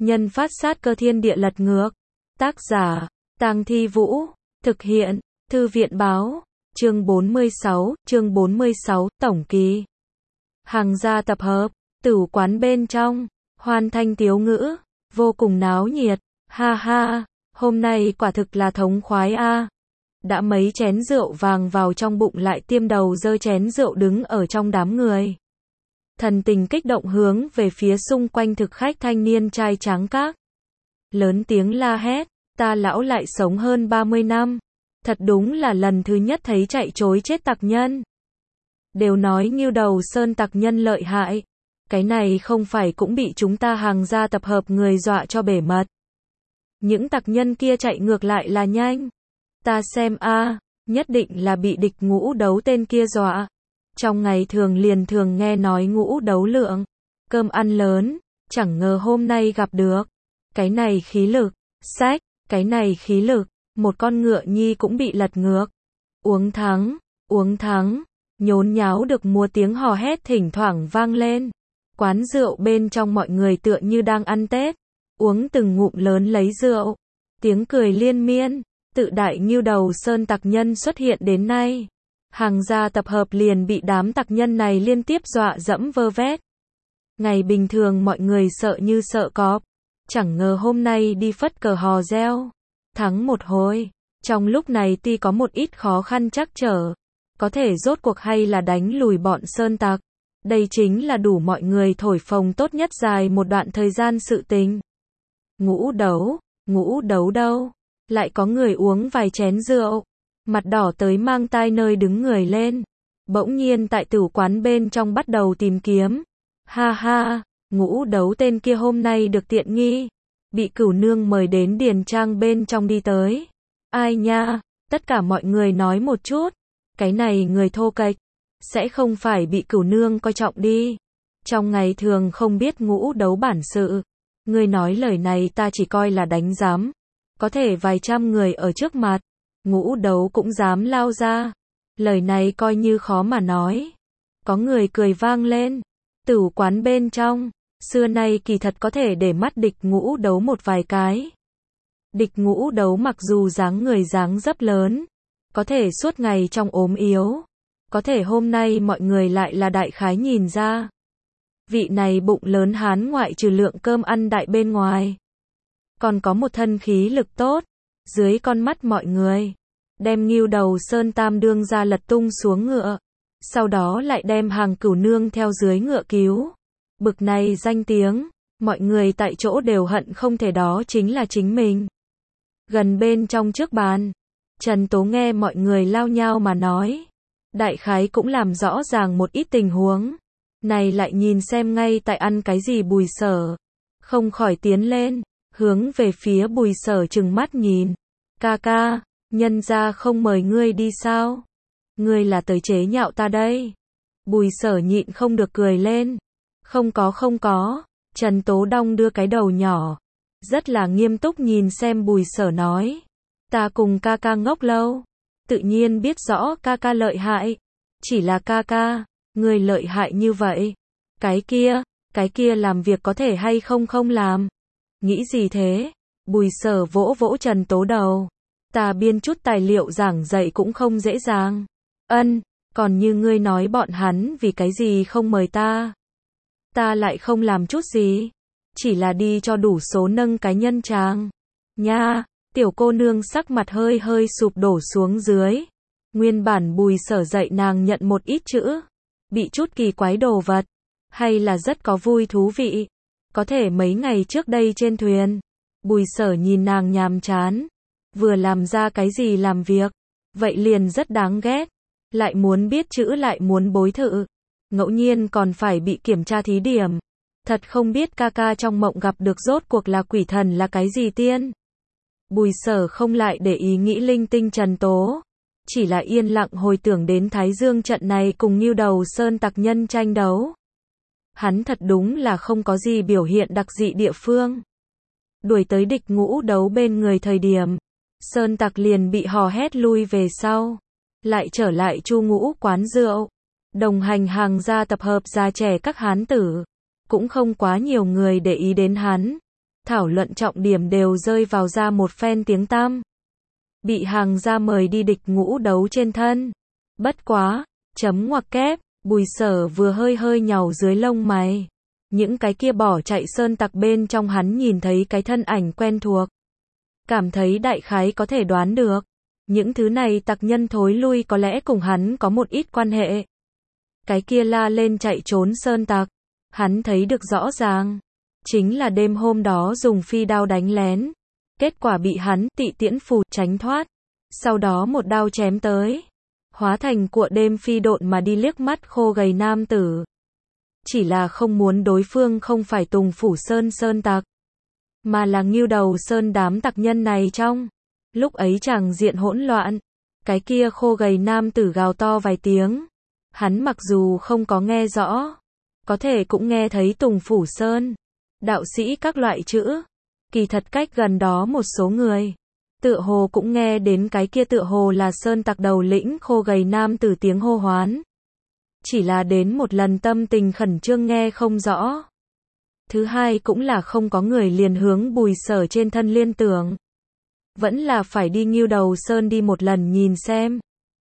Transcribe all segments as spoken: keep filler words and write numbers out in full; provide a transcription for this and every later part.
Nhân phát sát cơ thiên địa lật ngược. Tác giả, Tang Thi Vũ. Thực hiện, Thư viện báo. Chương bốn mươi sáu, chương bốn mươi sáu, tổng kỳ. Hàng gia tập hợp, tửu quán bên trong, hoan thanh tiếu ngữ, vô cùng náo nhiệt, ha ha, hôm nay quả thực là thống khoái a. Đã mấy chén rượu vàng vào trong bụng lại tiêm đầu dơ chén rượu đứng ở trong đám người. Thần tình kích động hướng về phía xung quanh thực khách thanh niên trai tráng các. Lớn tiếng la hét, ta lão lại sống hơn ba mươi năm. Thật đúng là lần thứ nhất thấy chạy trối chết tặc nhân. Đều nói Ngưu Đầu Sơn tặc nhân lợi hại. Cái này không phải cũng bị chúng ta hàng gia tập hợp người dọa cho bể mật. Những tặc nhân kia chạy ngược lại là nhanh. Ta xem a, nhất định là bị địch Ngũ Đấu tên kia dọa. Trong ngày thường liền thường nghe nói Ngũ Đấu lượng, cơm ăn lớn, chẳng ngờ hôm nay gặp được. Cái này khí lực, sách, cái này khí lực, một con ngựa nhi cũng bị lật ngược. Uống thắng, uống thắng, nhốn nháo được mua tiếng hò hét thỉnh thoảng vang lên. Quán rượu bên trong mọi người tựa như đang ăn Tết, uống từng ngụm lớn lấy rượu. Tiếng cười liên miên, tự đại Ngưu Đầu Sơn tặc nhân xuất hiện đến nay. Hàng gia tập hợp liền bị đám tặc nhân này liên tiếp dọa dẫm vơ vét. Ngày bình thường mọi người sợ như sợ cọp, chẳng ngờ hôm nay đi phất cờ hò reo, thắng một hồi. Trong lúc này tuy có một ít khó khăn trắc trở, có thể rốt cuộc hay là đánh lùi bọn sơn tặc. Đây chính là đủ mọi người thổi phồng tốt nhất dài một đoạn thời gian sự tình. Ngũ Đấu, Ngũ Đấu đâu? Lại có người uống vài chén rượu, mặt đỏ tới mang tai nơi đứng người lên. Bỗng nhiên tại tửu quán bên trong bắt đầu tìm kiếm. Ha ha, Ngũ Đấu tên kia hôm nay được tiện nghi, bị Cửu Nương mời đến điền trang bên trong đi tới. Ai nha, tất cả mọi người nói một chút, cái này người thô kệch, sẽ không phải bị Cửu Nương coi trọng đi. Trong ngày thường không biết Ngũ Đấu bản sự, ngươi nói lời này ta chỉ coi là đánh giám. Có thể vài trăm người ở trước mặt, Ngũ Đấu cũng dám lao ra. Lời này coi như khó mà nói. Có người cười vang lên. Tửu quán bên trong, xưa nay kỳ thật có thể để mắt địch Ngũ Đấu một vài cái. Địch Ngũ Đấu mặc dù dáng người dáng dấp lớn, có thể suốt ngày trong ốm yếu, có thể hôm nay mọi người lại là đại khái nhìn ra. Vị này bụng lớn hán ngoại trừ lượng cơm ăn đại bên ngoài, còn có một thân khí lực tốt, dưới con mắt mọi người, đem Ngưu Đầu Sơn tam đương ra lật tung xuống ngựa, sau đó lại đem hàng Cửu Nương theo dưới ngựa cứu. Bực này danh tiếng, mọi người tại chỗ đều hận không thể đó chính là chính mình. Gần bên trong trước bàn, Trần Tố nghe mọi người lao nhao mà nói, đại khái cũng làm rõ ràng một ít tình huống. Này lại nhìn xem ngay tại ăn cái gì Bùi Sở, không khỏi tiến lên, hướng về phía Bùi Sở trừng mắt nhìn. Ca ca, nhân gia không mời ngươi đi sao? Ngươi là tới chế nhạo ta đây. Bùi Sở nhịn không được cười lên. Không có không có. Trần Tố đong đưa cái đầu nhỏ, rất là nghiêm túc nhìn xem Bùi Sở nói. Ta cùng ca ca ngốc lâu, tự nhiên biết rõ ca ca lợi hại. Chỉ là ca ca, ngươi lợi hại như vậy. Cái kia, cái kia làm việc có thể hay không không làm. Nghĩ gì thế? Bùi Sở vỗ vỗ Trần Tố đầu. Ta biên chút tài liệu giảng dạy cũng không dễ dàng. Ân, còn như ngươi nói bọn hắn vì cái gì không mời ta. Ta lại không làm chút gì. Chỉ là đi cho đủ số nâng cái nhân tràng. Nha, tiểu cô nương sắc mặt hơi hơi sụp đổ xuống dưới. Nguyên bản Bùi Sở dạy nàng nhận một ít chữ. Bị chút kỳ quái đồ vật. Hay là rất có vui thú vị. Có thể mấy ngày trước đây trên thuyền, Bùi Sở nhìn nàng nhàm chán, vừa làm ra cái gì làm việc, vậy liền rất đáng ghét, lại muốn biết chữ lại muốn bối thự, ngẫu nhiên còn phải bị kiểm tra thí điểm. Thật không biết ca ca trong mộng gặp được rốt cuộc là quỷ thần là cái gì tiên. Bùi Sở không lại để ý nghĩ linh tinh Trần Tố, chỉ là yên lặng hồi tưởng đến Thái Dương trận này cùng Ngưu Đầu Sơn tặc nhân tranh đấu. Hắn thật đúng là không có gì biểu hiện đặc dị địa phương. Đuổi tới địch Ngũ Đấu bên người thời điểm, Sơn tặc liền bị hò hét lui về sau, lại trở lại Chu Ngũ quán rượu. Đồng hành hàng gia tập hợp già trẻ các hán tử, cũng không quá nhiều người để ý đến hắn. thảo luận trọng điểm đều rơi vào ra một phen tiếng tăm. Bị hàng gia mời đi địch ngũ đấu trên thân. Bất quá, chấm ngoặc kép, Bùi Sở vừa hơi hơi nhàu dưới lông mày. Những cái kia bỏ chạy sơn tặc bên trong hắn nhìn thấy cái thân ảnh quen thuộc. Cảm thấy đại khái có thể đoán được. Những thứ này tặc nhân thối lui có lẽ cùng hắn có một ít quan hệ. Cái kia la lên chạy trốn sơn tặc. Hắn thấy được rõ ràng. Chính là đêm hôm đó dùng phi đao đánh lén. Kết quả bị hắn tị tiễn phù tránh thoát. Sau đó một đao chém tới. Hóa thành cuộn đêm phi độn mà đi liếc mắt khô gầy nam tử. Chỉ là không muốn đối phương không phải Tùng Phủ Sơn sơn tặc. Mà là Ngưu Đầu Sơn đám tặc nhân này trong. Lúc ấy chàng diện hỗn loạn. Cái kia khô gầy nam tử gào to vài tiếng. Hắn mặc dù không có nghe rõ. Có thể cũng nghe thấy Tùng Phủ Sơn. Đạo sĩ các loại chữ. Kỳ thật cách gần đó một số người. Tựa hồ cũng nghe đến cái kia tựa hồ là sơn tặc đầu lĩnh khô gầy nam tử tiếng hô hoán. Chỉ là đến một lần tâm tình khẩn trương nghe không rõ. Thứ hai cũng là không có người liền hướng Bùi Sở trên thân liên tưởng. Vẫn là phải đi Ngưu Đầu Sơn đi một lần nhìn xem.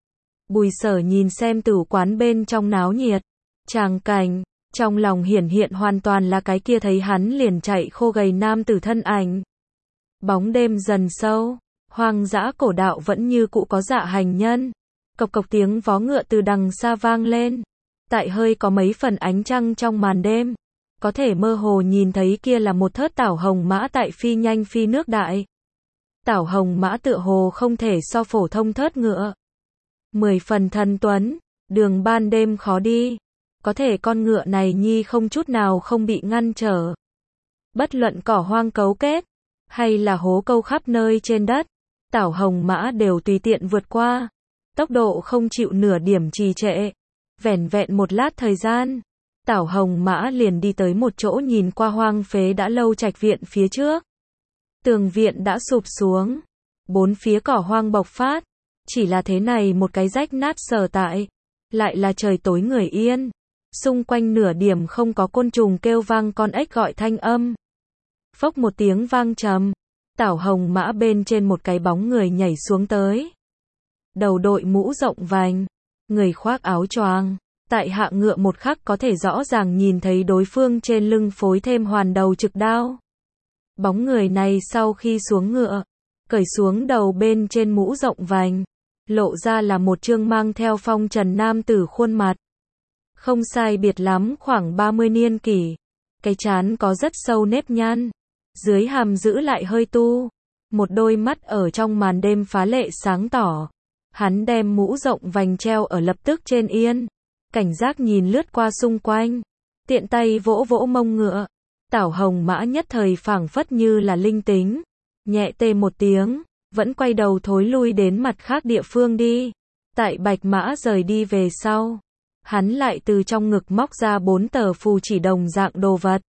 Bùi Sở nhìn xem tử quán bên trong náo nhiệt. Tràng cảnh, trong lòng hiển hiện hoàn toàn là cái kia thấy hắn liền chạy khô gầy nam tử thân ảnh. Bóng đêm dần sâu, hoang dã cổ đạo vẫn như cũ có dạ hành nhân. Cộc cộc tiếng vó ngựa từ đằng xa vang lên. Tại hơi có mấy phần ánh trăng trong màn đêm. Có thể mơ hồ nhìn thấy kia là một thớt tảo hồng mã tại phi nhanh phi nước đại. Tảo hồng mã tựa hồ không thể so phổ thông thớt ngựa. Mười phần thần tuấn, đường ban đêm khó đi. Có thể con ngựa này nhi không chút nào không bị ngăn trở. Bất luận cỏ hoang cấu kết, hay là hố câu khắp nơi trên đất, tảo hồng mã đều tùy tiện vượt qua. Tốc độ không chịu nửa điểm trì trệ. Vẻn vẹn một lát thời gian, tảo hồng mã liền đi tới một chỗ nhìn qua hoang phế đã lâu trạch viện phía trước. Tường viện đã sụp xuống, bốn phía cỏ hoang bộc phát, chỉ là thế này một cái rách nát sở tại, lại là trời tối người yên, xung quanh nửa điểm không có côn trùng kêu vang con ếch gọi thanh âm. Phốc một tiếng vang trầm, tảo hồng mã bên trên một cái bóng người nhảy xuống tới. Đầu đội mũ rộng vành, người khoác áo choàng, tại hạ ngựa một khắc có thể rõ ràng nhìn thấy đối phương trên lưng phối thêm hoàn đầu trực đao. Bóng người này sau khi xuống ngựa, cởi xuống đầu bên trên mũ rộng vành, lộ ra là một trương mang theo phong trần nam tử khuôn mặt. Không sai biệt lắm khoảng ba mươi niên kỷ, cái trán có rất sâu nếp nhăn, dưới hàm giữ lại hơi tu, một đôi mắt ở trong màn đêm phá lệ sáng tỏ. Hắn đem mũ rộng vành treo ở lập tức trên yên, cảnh giác nhìn lướt qua xung quanh, tiện tay vỗ vỗ mông ngựa. Tảo hồng mã nhất thời phảng phất như là linh tính, nhẹ tê một tiếng, vẫn quay đầu thối lui đến mặt khác địa phương đi. Tại bạch mã rời đi về sau, hắn lại từ trong ngực móc ra bốn tờ phù chỉ đồng dạng đồ vật,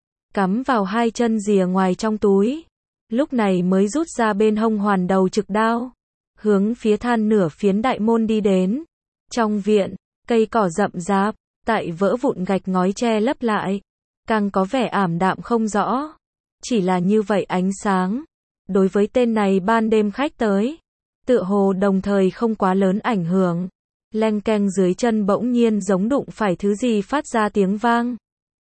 cắm vào hai chân rìa ngoài trong túi, lúc này mới rút ra bên hông hoàn đầu trực đao, hướng phía than nửa phiến đại môn đi đến. Trong viện, cây cỏ rậm rạp, tại vỡ vụn gạch ngói che lấp lại, càng có vẻ ảm đạm không rõ. Chỉ là như vậy ánh sáng, đối với tên này ban đêm khách tới, tựa hồ đồng thời không quá lớn ảnh hưởng. Leng keng dưới chân bỗng nhiên giống đụng phải thứ gì phát ra tiếng vang.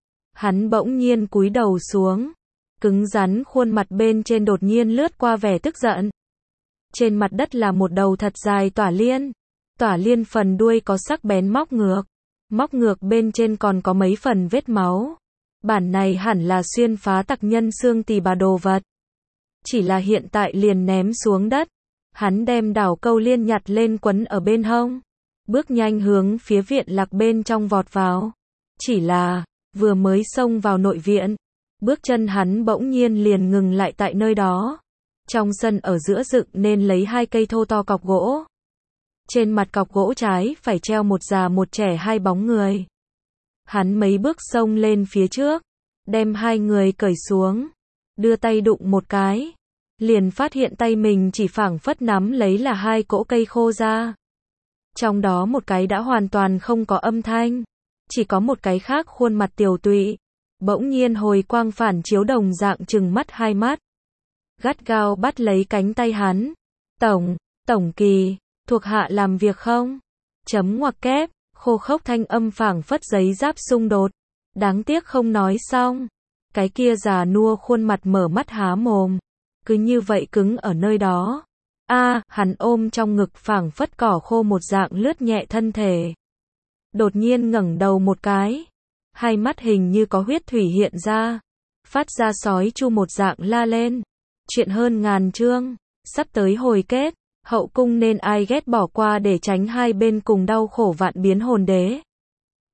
Hắn bỗng nhiên cúi đầu xuống, cứng rắn khuôn mặt bên trên đột nhiên lướt qua vẻ tức giận. Trên mặt đất là một đầu thật dài tỏa liên. Tỏa liên phần đuôi có sắc bén móc ngược. Móc ngược bên trên còn có mấy phần vết máu. Bản này hẳn là xuyên phá tặc nhân xương tỳ bà đồ vật. Chỉ là hiện tại liền ném xuống đất. Hắn đem đảo câu liên nhặt lên quấn ở bên hông. Bước nhanh hướng phía viện lạc bên trong vọt vào. Chỉ là, vừa mới xông vào nội viện, bước chân hắn bỗng nhiên liền ngừng lại tại nơi đó. Trong sân ở giữa dựng nên lấy hai cây thô to cọc gỗ. Trên mặt cọc gỗ trái phải treo một già một trẻ hai bóng người. Hắn mấy bước xông lên phía trước, đem hai người cởi xuống, đưa tay đụng một cái, liền phát hiện tay mình chỉ phảng phất nắm lấy là hai cỗ cây khô ra. Trong đó một cái đã hoàn toàn không có âm thanh, chỉ có một cái khác khuôn mặt tiều tụy, Bỗng nhiên hồi quang phản chiếu đồng dạng trừng mắt hai mắt. Gắt gao bắt lấy cánh tay hắn. Tổng, Tổng Kỳ, thuộc hạ làm việc không? Chấm ngoặc kép, khô khốc thanh âm phảng phất giấy giáp xung đột. Đáng tiếc không nói xong. Cái kia già nua khuôn mặt mở mắt há mồm. Cứ như vậy cứng ở nơi đó. A, hắn ôm trong ngực phảng phất cỏ khô một dạng lướt nhẹ thân thể. Đột nhiên ngẩng đầu một cái. Hai mắt hình như có huyết thủy hiện ra. Phát ra sói chu một dạng la lên. Chuyện hơn ngàn chương. Sắp tới hồi kết. Hậu cung nên ai ghét bỏ qua để tránh hai bên cùng đau khổ vạn biến hồn đế.